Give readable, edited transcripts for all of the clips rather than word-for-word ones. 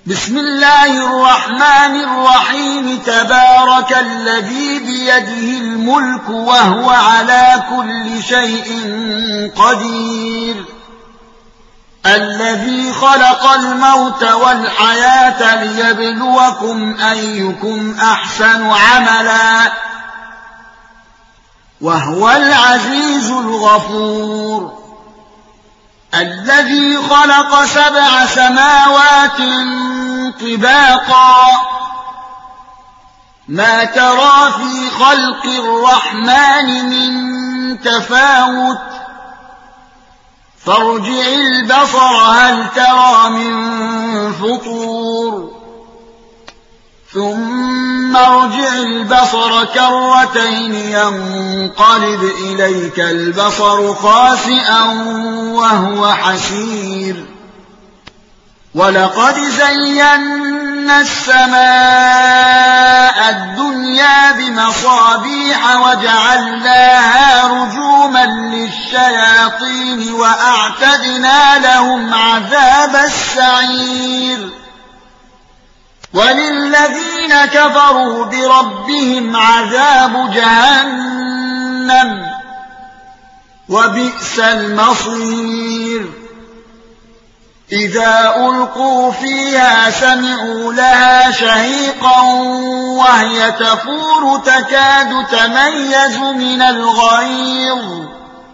بسم الله الرحمن الرحيم تبارك الذي بيده الملك وهو على كل شيء قدير الذي خلق الموت والحياة ليبلوكم أيكم أحسن عملا وهو العزيز الغفور الذي خلق 7 سماوات طباقا ما ترى في خلق الرحمن من تفاوت فارجع البصر هل ترى من فطور ثم ارجع البصر كرتين ينقلب إليك البصر خاسئا وهو حسير ولقد زينا السماء الدنيا بمصابيح وجعلناها رجوما للشياطين وأعتدنا لهم عذاب السعير وللذين كفروا بربهم عذاب جهنم وبئس المصير إذا ألقوا فيها سمعوا لها شهيقا وهي تفور تكاد تميز من الغيظ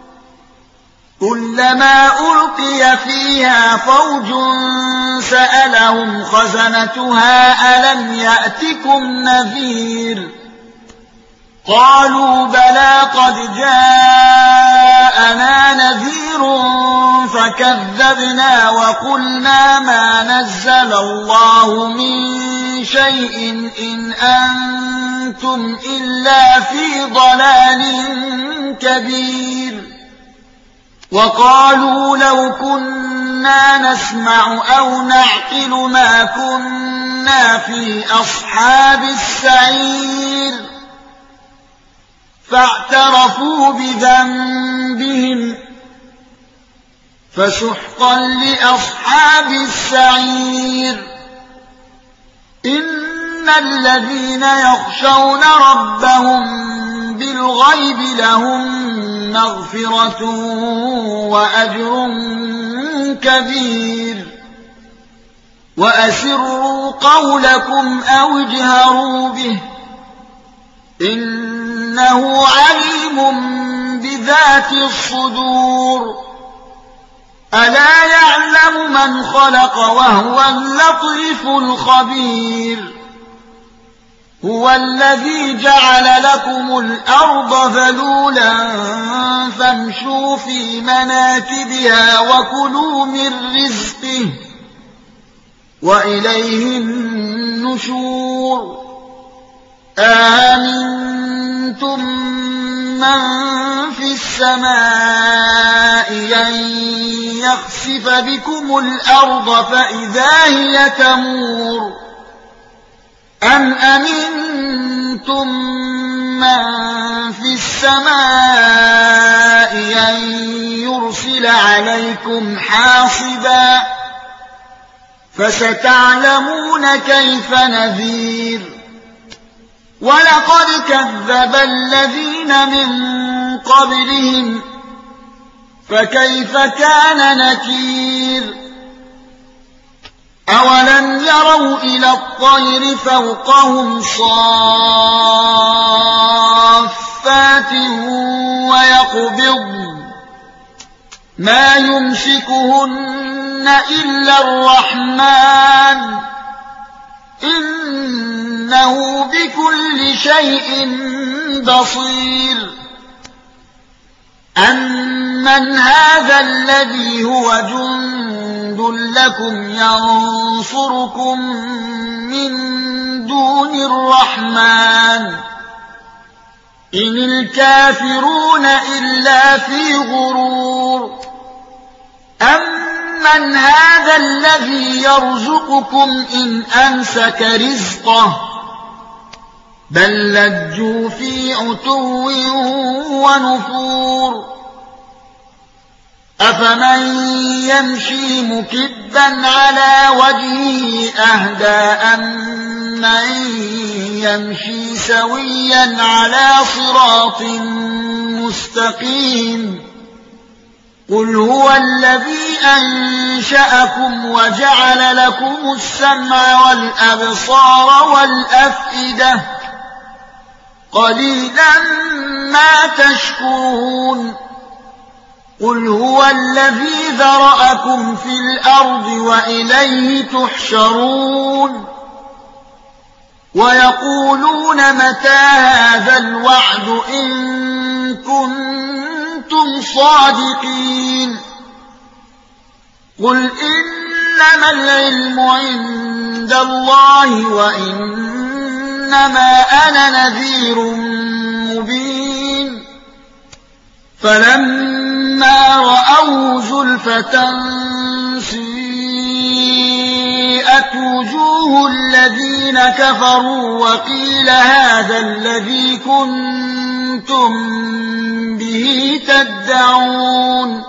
كلما ألقي فيها فوج سألهم خزنتها ألم يأتكم نذير قالوا بلى قد جاءنا نذير فكذبنا وقلنا ما نزل الله من شيء إن أنتم إلا في ضلال كبير وقالوا لو كنا نسمع أو نعقل ما كنا في أصحاب السعير فاعترفوا بذنبهم فسحقا لأصحاب السعير إن الذين يخشون ربهم بالغيب لهم مغفرة وأجر كبير وأسروا قولكم أو اجهروا به إنه عليم بذات الصدور ألا يعلم من خلق وهو اللطيف الخبير هو الذي جعل لكم الأرض ذلولا فامشوا في مناكبها وكلوا من رزقه وإليه النشور آمنتم من في السماء أن يخسف بكم الأرض فإذا هي تمور أم أمنتم من في السماء أن يرسل عليكم حاصبا فستعلمون كيف نذير ولقد كذب الذين من قبلهم فكيف كان نكير أولم يروا إلى الطير فوقهم صافات ويقبضن ما يمسكهن إلا الرحمن إنه بكل شيء بصير أمن هذا الذي هو جند لكم ينصركم من دون الرحمن إن الكافرون إلا في غرور أمن هذا الذي يرزقكم إن أمسك رزقه بل لجوا في عتو ونفور أفمن يمشي مكبا على وجهه أهدى أمن يمشي سويا على صراط مستقيم قل هو الذي أنشأكم وجعل لكم السمع والأبصار والأفئدة قليلا ما تشكرون قل هو الذي ذرأكم في الأرض وإليه تحشرون ويقولون متى هذا الوعد إن كنتم صادقين قل إنما العلم عند الله وإنما أنا نذير مبين فلما رأوا زلفة سيئت وجوه الذين كفروا وقيل هذا الذي كنتم به تدعون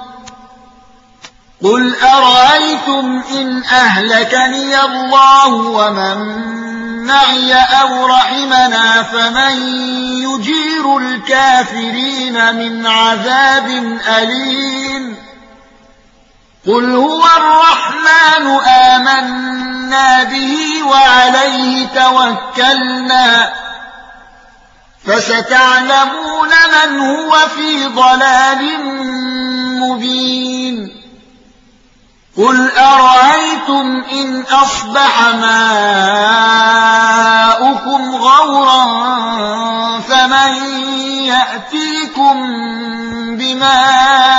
قل أرأيتم إن أهلكني الله ومن معي أو رحمنا فمن يجير الكافرين من عذاب أليم قل هو الرحمن آمنا به وعليه توكلنا فستعلمون من هو في ضلال مبين قل أرأيتم إن أصبح ماؤكم غورا فمن يأتيكم بماء